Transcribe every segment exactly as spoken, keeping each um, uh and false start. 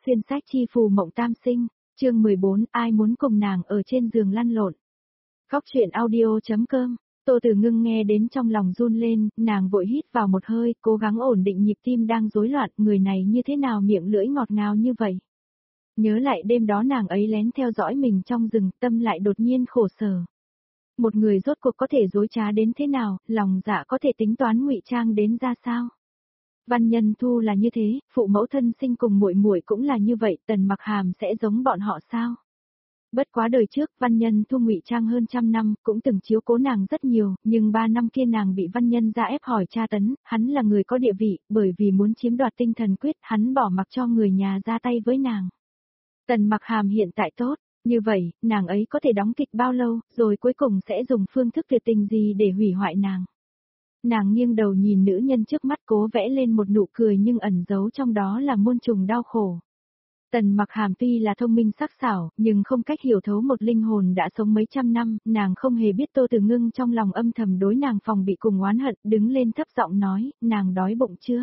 xuyên sách chi phù mộng tam sinh, chương mười bốn, ai muốn cùng nàng ở trên giường lăn lộn. Góc truyện audio.com, Tô Tử Ngưng nghe đến trong lòng run lên, nàng vội hít vào một hơi, cố gắng ổn định nhịp tim đang rối loạn, người này như thế nào miệng lưỡi ngọt ngào như vậy. Nhớ lại đêm đó nàng ấy lén theo dõi mình trong rừng, tâm lại đột nhiên khổ sở. Một người rốt cuộc có thể dối trá đến thế nào, lòng dạ có thể tính toán ngụy trang đến ra sao. Văn Nhân Thu là như thế, phụ mẫu thân sinh cùng muội muội cũng là như vậy, Tần Mặc Hàm sẽ giống bọn họ sao? Bất quá đời trước, Văn Nhân Thu ngụy trang hơn trăm năm, cũng từng chiếu cố nàng rất nhiều, nhưng ba năm kia nàng bị Văn Nhân ra ép hỏi tra tấn, hắn là người có địa vị, bởi vì muốn chiếm đoạt tinh thần quyết, hắn bỏ mặc cho người nhà ra tay với nàng. Tần Mặc Hàm hiện tại tốt, như vậy, nàng ấy có thể đóng kịch bao lâu, rồi cuối cùng sẽ dùng phương thức tuyệt tình gì để hủy hoại nàng. Nàng nghiêng đầu nhìn nữ nhân trước mắt cố vẽ lên một nụ cười nhưng ẩn giấu trong đó là muôn trùng đau khổ. Tần Mặc Hàm tuy là thông minh sắc sảo, nhưng không cách hiểu thấu một linh hồn đã sống mấy trăm năm, nàng không hề biết Tô Tử Ngưng trong lòng âm thầm đối nàng phòng bị cùng oán hận, đứng lên thấp giọng nói, nàng đói bụng chưa?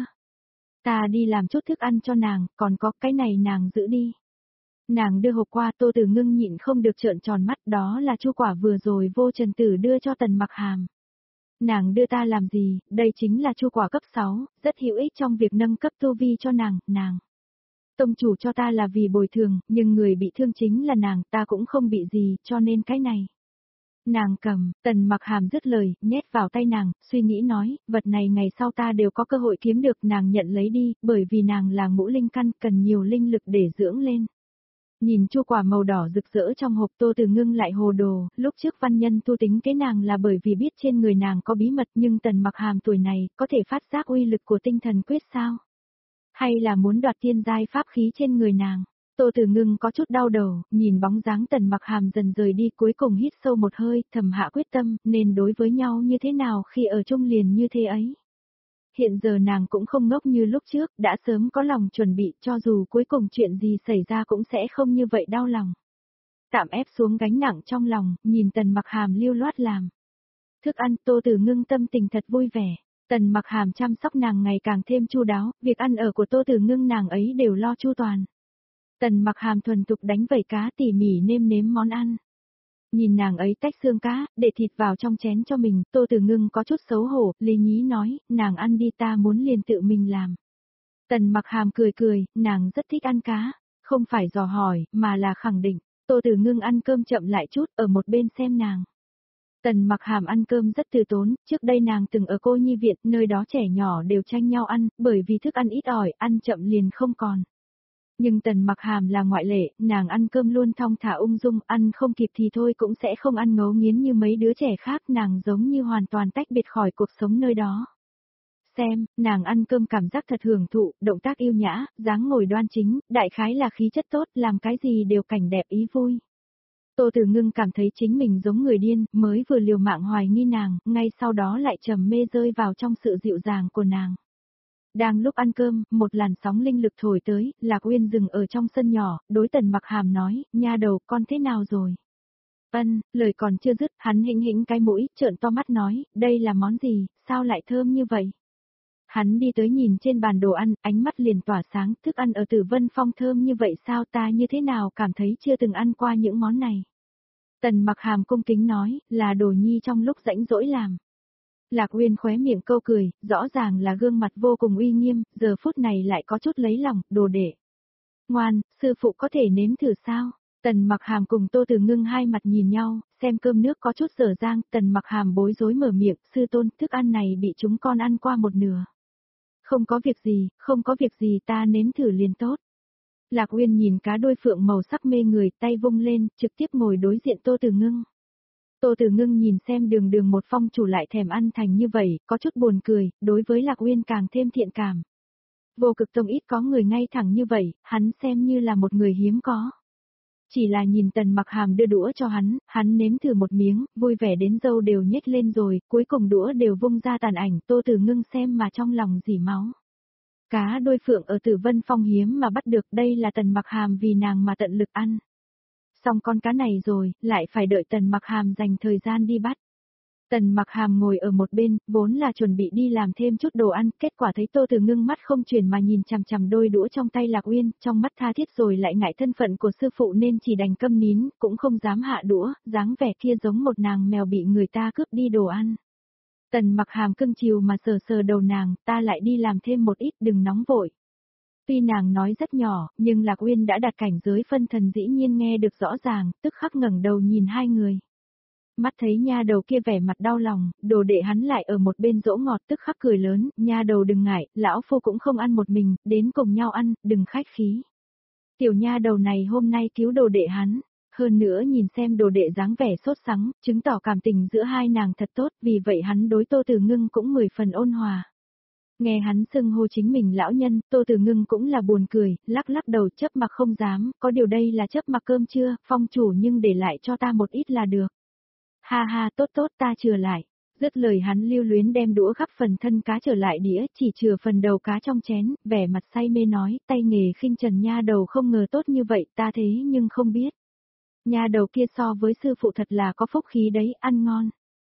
Ta đi làm chút thức ăn cho nàng, còn có cái này nàng giữ đi. Nàng đưa hộp qua, Tô Tử Ngưng nhịn không được trợn tròn mắt, đó là chu quả vừa rồi Vô Trần Tử đưa cho Tần Mặc Hàm. Nàng đưa ta làm gì, đây chính là chu quả cấp sáu, rất hữu ích trong việc nâng cấp tu vi cho nàng, nàng. Tông chủ cho ta là vì bồi thường, nhưng người bị thương chính là nàng, ta cũng không bị gì, cho nên cái này. Nàng cầm, Tần Mặc Hàm dứt lời, nhét vào tay nàng, suy nghĩ nói, vật này ngày sau ta đều có cơ hội kiếm được, nàng nhận lấy đi, bởi vì nàng là ngũ linh căn, cần nhiều linh lực để dưỡng lên. Nhìn chu quả màu đỏ rực rỡ trong hộp, Tô Tử Ngưng lại hồ đồ, lúc trước Văn Nhân Thu tính cái nàng là bởi vì biết trên người nàng có bí mật, nhưng Tần Mặc Hàm tuổi này, có thể phát giác uy lực của tinh thần quyết sao? Hay là muốn đoạt thiên giai pháp khí trên người nàng? Tô Tử Ngưng có chút đau đầu, nhìn bóng dáng Tần Mặc Hàm dần rời đi, cuối cùng hít sâu một hơi, thầm hạ quyết tâm, nên đối với nhau như thế nào khi ở chung liền như thế ấy. Hiện giờ nàng cũng không ngốc như lúc trước, đã sớm có lòng chuẩn bị, cho dù cuối cùng chuyện gì xảy ra cũng sẽ không như vậy đau lòng. Tạm ép xuống gánh nặng trong lòng, nhìn Tần Mặc Hàm lưu loát làm thức ăn, Tô Tử Ngưng tâm tình thật vui vẻ. Tần Mặc Hàm chăm sóc nàng ngày càng thêm chu đáo, việc ăn ở của Tô Tử Ngưng nàng ấy đều lo chu toàn. Tần Mặc Hàm thuần thục đánh vẩy cá, tỉ mỉ nêm nếm món ăn. Nhìn nàng ấy tách xương cá, để thịt vào trong chén cho mình, Tô Tử Ngưng có chút xấu hổ, lý nhí nói, nàng ăn đi, ta muốn liền tự mình làm. Tần Mặc Hàm cười cười, nàng rất thích ăn cá, không phải dò hỏi, mà là khẳng định. Tô Tử Ngưng ăn cơm chậm lại chút, ở một bên xem nàng. Tần Mặc Hàm ăn cơm rất từ tốn, trước đây nàng từng ở cô nhi viện, nơi đó trẻ nhỏ đều tranh nhau ăn, bởi vì thức ăn ít ỏi, ăn chậm liền không còn. Nhưng Tần Mặc Hàm là ngoại lệ, nàng ăn cơm luôn thong thả ung dung, ăn không kịp thì thôi cũng sẽ không ăn ngấu nghiến như mấy đứa trẻ khác, nàng giống như hoàn toàn tách biệt khỏi cuộc sống nơi đó. Xem, nàng ăn cơm cảm giác thật hưởng thụ, động tác yêu nhã, dáng ngồi đoan chính, đại khái là khí chất tốt, làm cái gì đều cảnh đẹp ý vui. Tô Tử Ngưng cảm thấy chính mình giống người điên, mới vừa liều mạng hoài nghi nàng, ngay sau đó lại trầm mê rơi vào trong sự dịu dàng của nàng. Đang lúc ăn cơm, một làn sóng linh lực thổi tới, Lạc Uyên dừng ở trong sân nhỏ, đối Tần Mặc Hàm nói, nha đầu, con thế nào rồi? Ân, lời còn chưa dứt, hắn hĩnh hĩnh cái mũi, trợn to mắt nói, đây là món gì, sao lại thơm như vậy? Hắn đi tới nhìn trên bàn đồ ăn, ánh mắt liền tỏa sáng, thức ăn ở Tử Vân Phong thơm như vậy sao, ta như thế nào cảm thấy chưa từng ăn qua những món này? Tần Mặc Hàm cung kính nói, là đồ nhi trong lúc rãnh rỗi làm. Lạc Uyên khóe miệng câu cười, rõ ràng là gương mặt vô cùng uy nghiêm, giờ phút này lại có chút lấy lòng, đồ đệ. Ngoan, sư phụ có thể nếm thử sao? Tần Mặc Hàm cùng Tô Tử Ngưng hai mặt nhìn nhau, xem cơm nước có chút dở dang, Tần Mặc Hàm bối rối mở miệng, sư tôn, thức ăn này bị chúng con ăn qua một nửa. Không có việc gì, không có việc gì, ta nếm thử liền tốt. Lạc Uyên nhìn cá đuôi phượng màu sắc mê người, tay vung lên, trực tiếp ngồi đối diện Tô Tử Ngưng. Tô Tử Ngưng nhìn xem Đường Đường một phong chủ lại thèm ăn thành như vậy, có chút buồn cười, đối với Lạc Uyên càng thêm thiện cảm. Vô Cực Tông ít có người ngay thẳng như vậy, hắn xem như là một người hiếm có. Chỉ là nhìn Tần Mặc Hàm đưa đũa cho hắn, hắn nếm thử một miếng, vui vẻ đến râu đều nhếch lên rồi, cuối cùng đũa đều vung ra tàn ảnh, Tô Tử Ngưng xem mà trong lòng dỉ máu. Cá đuôi phượng ở Tử Vân Phong hiếm mà bắt được, đây là Tần Mặc Hàm vì nàng mà tận lực ăn. Xong con cá này rồi, lại phải đợi Tần Mặc Hàm dành thời gian đi bắt. Tần Mặc Hàm ngồi ở một bên, vốn là chuẩn bị đi làm thêm chút đồ ăn, kết quả thấy Tô Từ Ngưng mắt không chuyển mà nhìn chằm chằm đôi đũa trong tay Lạc Uyên, trong mắt tha thiết rồi lại ngại thân phận của sư phụ nên chỉ đành câm nín, cũng không dám hạ đũa, dáng vẻ kia giống một nàng mèo bị người ta cướp đi đồ ăn. Tần Mặc Hàm cưng chiều mà sờ sờ đầu nàng, ta lại đi làm thêm một ít, đừng nóng vội. Tuy nàng nói rất nhỏ, nhưng Lạc Uyên đã đạt cảnh giới phân thần dĩ nhiên nghe được rõ ràng, tức khắc ngẩng đầu nhìn hai người. Mắt thấy nha đầu kia vẻ mặt đau lòng, đồ đệ hắn lại ở một bên dỗ ngọt tức khắc cười lớn, nha đầu đừng ngại, lão phu cũng không ăn một mình, đến cùng nhau ăn, đừng khách khí. Tiểu nha đầu này hôm nay cứu đồ đệ hắn, hơn nữa nhìn xem đồ đệ dáng vẻ sốt sắng, chứng tỏ cảm tình giữa hai nàng thật tốt, vì vậy hắn đối Tô Từ Ngưng cũng mười phần ôn hòa. Nghe hắn xưng hô chính mình lão nhân, Tô Từ Ngưng cũng là buồn cười, lắc lắc đầu chớp mặc không dám, có điều đây là chớp mặc cơm chưa, phong chủ nhưng để lại cho ta một ít là được. Ha ha tốt tốt ta chừa lại. Dứt lời hắn lưu luyến đem đũa gắp phần thân cá trở lại đĩa, chỉ chừa phần đầu cá trong chén, vẻ mặt say mê nói, tay nghề khinh trần nha đầu không ngờ tốt như vậy, ta thế nhưng không biết. Nha đầu kia so với sư phụ thật là có phúc khí đấy, ăn ngon.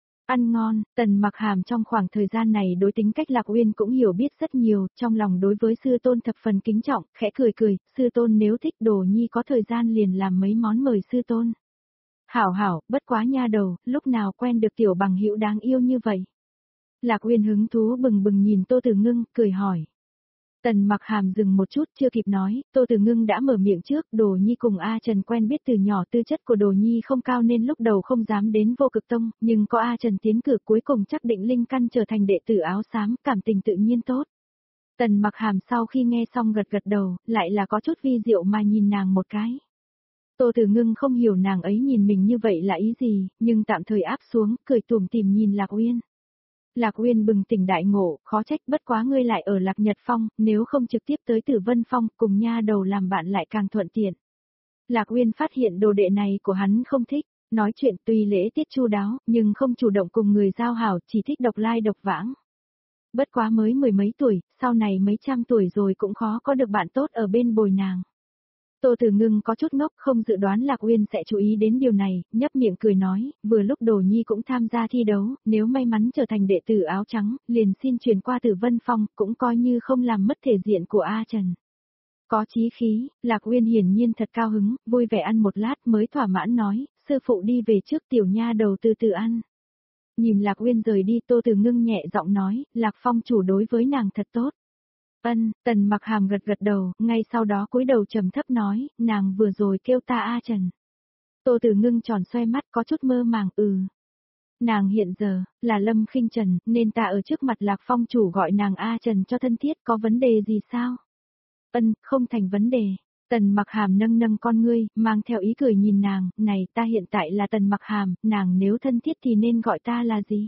Ăn ngon, Tần Mặc Hàm trong khoảng thời gian này đối tính cách Lạc Uyên cũng hiểu biết rất nhiều, trong lòng đối với sư tôn thập phần kính trọng, khẽ cười cười, sư tôn nếu thích đồ nhi có thời gian liền làm mấy món mời sư tôn. Hảo hảo, bất quá nha đầu, lúc nào quen được tiểu bằng hữu đáng yêu như vậy. Lạc Uyên hứng thú bừng bừng nhìn Tô Từ Ngưng, cười hỏi. Tần Mặc Hàm dừng một chút chưa kịp nói, Tô Từ Ngưng đã mở miệng trước, Đồ Nhi cùng A Trần quen biết từ nhỏ, tư chất của Đồ Nhi không cao nên lúc đầu không dám đến Vô Cực Tông, nhưng có A Trần tiến cử cuối cùng chắc định linh căn trở thành đệ tử áo xám, cảm tình tự nhiên tốt. Tần Mặc Hàm sau khi nghe xong gật gật đầu, lại là có chút vi diệu mà nhìn nàng một cái. Tô Từ Ngưng không hiểu nàng ấy nhìn mình như vậy là ý gì, nhưng tạm thời áp xuống, cười tủm tỉm nhìn Lạc Uyên. Lạc Uyên bừng tỉnh đại ngộ, khó trách bất quá ngươi lại ở Lạc Nhật Phong, nếu không trực tiếp tới Tử Vân Phong, cùng nha đầu làm bạn lại càng thuận tiện. Lạc Uyên phát hiện đồ đệ này của hắn không thích, nói chuyện tuy lễ tiết chu đáo, nhưng không chủ động cùng người giao hảo, chỉ thích độc lai độc vãng. Bất quá mới mười mấy tuổi, sau này mấy trăm tuổi rồi cũng khó có được bạn tốt ở bên bồi nàng. Tô Từ Ngưng có chút ngốc không dự đoán Lạc Uyên sẽ chú ý đến điều này, nhấp miệng cười nói, vừa lúc Đồ Nhi cũng tham gia thi đấu, nếu may mắn trở thành đệ tử áo trắng, liền xin chuyển qua Tử Vân Phong, cũng coi như không làm mất thể diện của A Trần. Có chí khí, Lạc Uyên hiển nhiên thật cao hứng, vui vẻ ăn một lát mới thỏa mãn nói, sư phụ đi về trước tiểu nha đầu từ từ ăn. Nhìn Lạc Uyên rời đi Tô Từ Ngưng nhẹ giọng nói, Lạc Phong chủ đối với nàng thật tốt. Ân, Tần Mặc Hàm gật gật đầu, ngay sau đó cúi đầu trầm thấp nói, nàng vừa rồi kêu ta A Trần. Tô Từ Ngưng tròn xoay mắt có chút mơ màng, ừ. Nàng hiện giờ, là Lâm Khinh Trần, nên ta ở trước mặt Lạc Phong chủ gọi nàng A Trần cho thân thiết, có vấn đề gì sao? Ân, không thành vấn đề. Tần Mặc Hàm nâng nâng con ngươi, mang theo ý cười nhìn nàng, này ta hiện tại là Tần Mặc Hàm, nàng nếu thân thiết thì nên gọi ta là gì?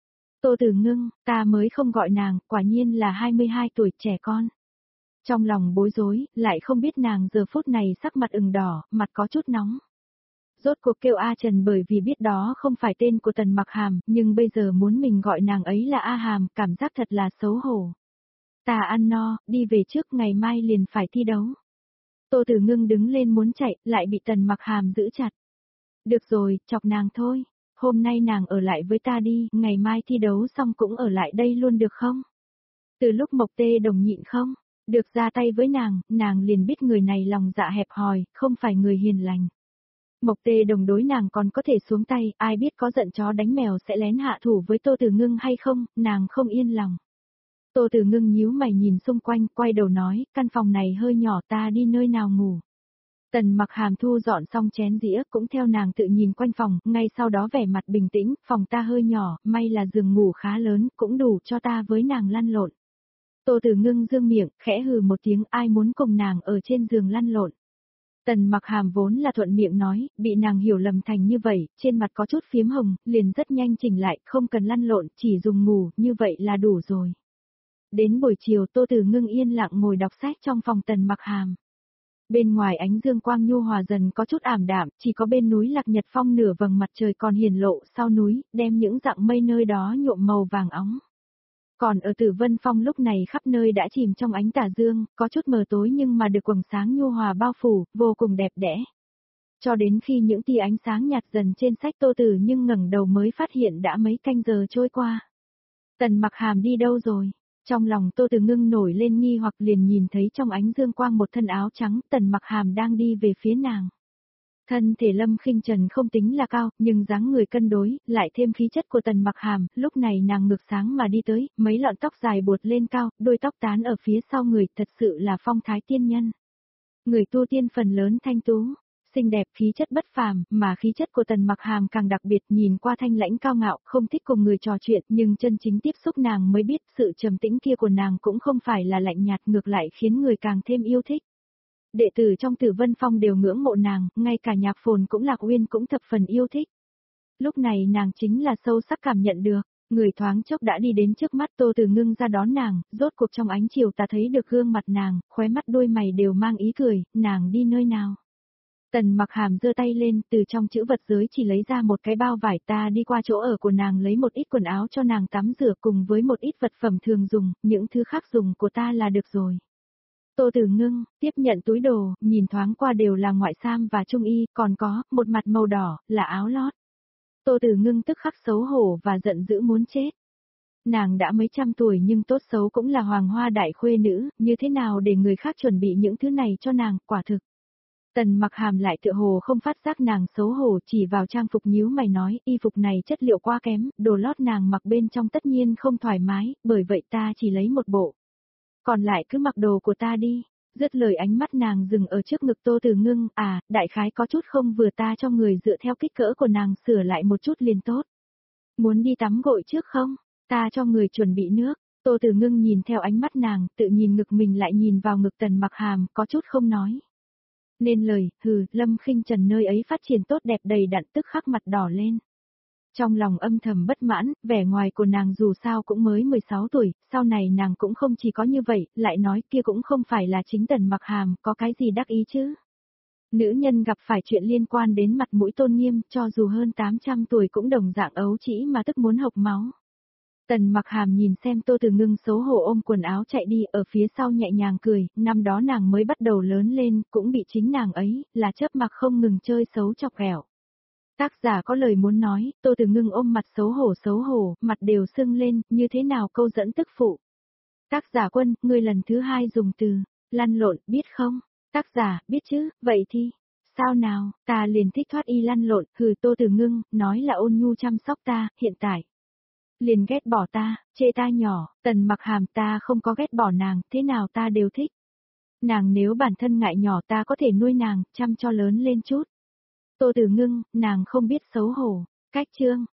Tô Từ Ngưng, ta mới không gọi nàng, quả nhiên là hai mươi hai tuổi trẻ con. Trong lòng bối rối, lại không biết nàng giờ phút này sắc mặt ửng đỏ, mặt có chút nóng. Rốt cuộc kêu A Trần bởi vì biết đó không phải tên của Tần Mặc Hàm, nhưng bây giờ muốn mình gọi nàng ấy là A Hàm, cảm giác thật là xấu hổ. Ta ăn no, đi về trước ngày mai liền phải thi đấu. Tô Từ Ngưng đứng lên muốn chạy, lại bị Tần Mặc Hàm giữ chặt. Được rồi, chọc nàng thôi. Hôm nay nàng ở lại với ta đi, ngày mai thi đấu xong cũng ở lại đây luôn được không? Từ lúc Mộc Tê Đồng nhịn không, được ra tay với nàng, nàng liền biết người này lòng dạ hẹp hòi, không phải người hiền lành. Mộc Tê Đồng đối nàng còn có thể xuống tay, ai biết có giận chó đánh mèo sẽ lén hạ thủ với Tô Từ Ngưng hay không, nàng không yên lòng. Tô Từ Ngưng nhíu mày nhìn xung quanh, quay đầu nói, căn phòng này hơi nhỏ ta đi nơi nào ngủ. Tần Mặc Hàm thu dọn xong chén dĩa cũng theo nàng tự nhìn quanh phòng, ngay sau đó vẻ mặt bình tĩnh, phòng ta hơi nhỏ, may là giường ngủ khá lớn, cũng đủ cho ta với nàng lăn lộn. Tô Từ Ngưng dương miệng, khẽ hừ một tiếng, ai muốn cùng nàng ở trên giường lăn lộn. Tần Mặc Hàm vốn là thuận miệng nói, bị nàng hiểu lầm thành như vậy, trên mặt có chút phiếm hồng, liền rất nhanh chỉnh lại, không cần lăn lộn, chỉ dùng ngủ, như vậy là đủ rồi. Đến buổi chiều Tô Từ Ngưng yên lặng ngồi đọc sách trong phòng Tần Mặc Hàm. Bên ngoài ánh dương quang nhu hòa dần có chút ảm đạm, chỉ có bên núi Lạc Nhật Phong nửa vầng mặt trời còn hiển lộ sau núi, đem những dạng mây nơi đó nhuộm màu vàng óng. Còn ở Tử Vân Phong lúc này khắp nơi đã chìm trong ánh tà dương, có chút mờ tối nhưng mà được quầng sáng nhu hòa bao phủ, vô cùng đẹp đẽ. Cho đến khi những tia ánh sáng nhạt dần trên sách Tô Tử nhưng ngẩng đầu mới phát hiện đã mấy canh giờ trôi qua. Tần Mặc Hàm đi đâu rồi? Trong lòng Tô Tử Ngưng nổi lên nghi hoặc liền nhìn thấy trong ánh dương quang một thân áo trắng, Tần Mặc Hàm đang đi về phía nàng. Thân thể Lâm Khinh Trần không tính là cao, nhưng dáng người cân đối, lại thêm khí chất của Tần Mặc Hàm, lúc này nàng ngược sáng mà đi tới, mấy lọn tóc dài buột lên cao, đôi tóc tán ở phía sau người, thật sự là phong thái tiên nhân. Người tu tiên phần lớn thanh tú, xinh đẹp, khí chất bất phàm, mà khí chất của Tần Mặc Hàm càng đặc biệt, nhìn qua thanh lãnh cao ngạo, không thích cùng người trò chuyện, nhưng chân chính tiếp xúc nàng mới biết sự trầm tĩnh kia của nàng cũng không phải là lạnh nhạt, ngược lại khiến người càng thêm yêu thích. Đệ tử trong Tử Vân Phong đều ngưỡng mộ nàng, ngay cả Nhạc Phồn cũng Lạc Uyên cũng thập phần yêu thích. Lúc này nàng chính là sâu sắc cảm nhận được, người thoáng chốc đã đi đến trước mắt Tô Tử Ngưng ra đón nàng, rốt cuộc trong ánh chiều ta thấy được gương mặt nàng, khóe mắt đôi mày đều mang ý cười, nàng đi nơi nào? Tần Mặc Hàm giơ tay lên, từ trong chữ vật giới chỉ lấy ra một cái bao vải, ta đi qua chỗ ở của nàng lấy một ít quần áo cho nàng tắm rửa cùng với một ít vật phẩm thường dùng, những thứ khác dùng của ta là được rồi. Tô Tử Ngưng, tiếp nhận túi đồ, nhìn thoáng qua đều là ngoại sam và trung y, còn có, một mặt màu đỏ, là áo lót. Tô Tử Ngưng tức khắc xấu hổ và giận dữ muốn chết. Nàng đã mấy trăm tuổi nhưng tốt xấu cũng là hoàng hoa đại khuê nữ, như thế nào để người khác chuẩn bị những thứ này cho nàng, quả thực. Tần Mặc Hàm lại tựa hồ không phát giác nàng xấu hổ, chỉ vào trang phục nhíu mày nói, y phục này chất liệu quá kém, đồ lót nàng mặc bên trong tất nhiên không thoải mái, bởi vậy ta chỉ lấy một bộ. Còn lại cứ mặc đồ của ta đi. Dứt lời ánh mắt nàng dừng ở trước ngực Tô Tử Ngưng, à, đại khái có chút không vừa, ta cho người dựa theo kích cỡ của nàng sửa lại một chút liền tốt. Muốn đi tắm gội trước không? Ta cho người chuẩn bị nước. Tô Tử Ngưng nhìn theo ánh mắt nàng, tự nhìn ngực mình lại nhìn vào ngực Tần Mặc Hàm, có chút không nói nên lời, hừ, Lâm Khinh Trần nơi ấy phát triển tốt đẹp đầy đặn, tức khắc mặt đỏ lên. Trong lòng âm thầm bất mãn, vẻ ngoài của nàng dù sao cũng mới mười sáu tuổi, sau này nàng cũng không chỉ có như vậy, lại nói kia cũng không phải là chính Tần Mặc Hàm, có cái gì đắc ý chứ. Nữ nhân gặp phải chuyện liên quan đến mặt mũi tôn nghiêm, cho dù hơn tám trăm tuổi cũng đồng dạng ấu trĩ mà tức muốn hộc máu. Tần Mặc Hàm nhìn xem Tô Tử Ngưng xấu hổ ôm quần áo chạy đi, ở phía sau nhẹ nhàng cười, năm đó nàng mới bắt đầu lớn lên, cũng bị chính nàng ấy, là chớp mặc không ngừng chơi xấu chọc ghẹo. Tác giả có lời muốn nói, Tô Tử Ngưng ôm mặt xấu hổ xấu hổ, mặt đều sưng lên, như thế nào câu dẫn tức phụ. Tác giả Quân, ngươi lần thứ hai dùng từ, lăn lộn, biết không? Tác giả, biết chứ, vậy thì, sao nào, ta liền thích thoát y lăn lộn, hừ. Tô Tử Ngưng, nói là ôn nhu chăm sóc ta, hiện tại. Liền ghét bỏ ta, chê ta nhỏ, Tần Mặc Hàm, ta không có ghét bỏ nàng, thế nào ta đều thích. Nàng nếu bản thân ngại nhỏ ta có thể nuôi nàng, chăm cho lớn lên chút. Tô Tử Ngưng, nàng không biết xấu hổ. Cách chương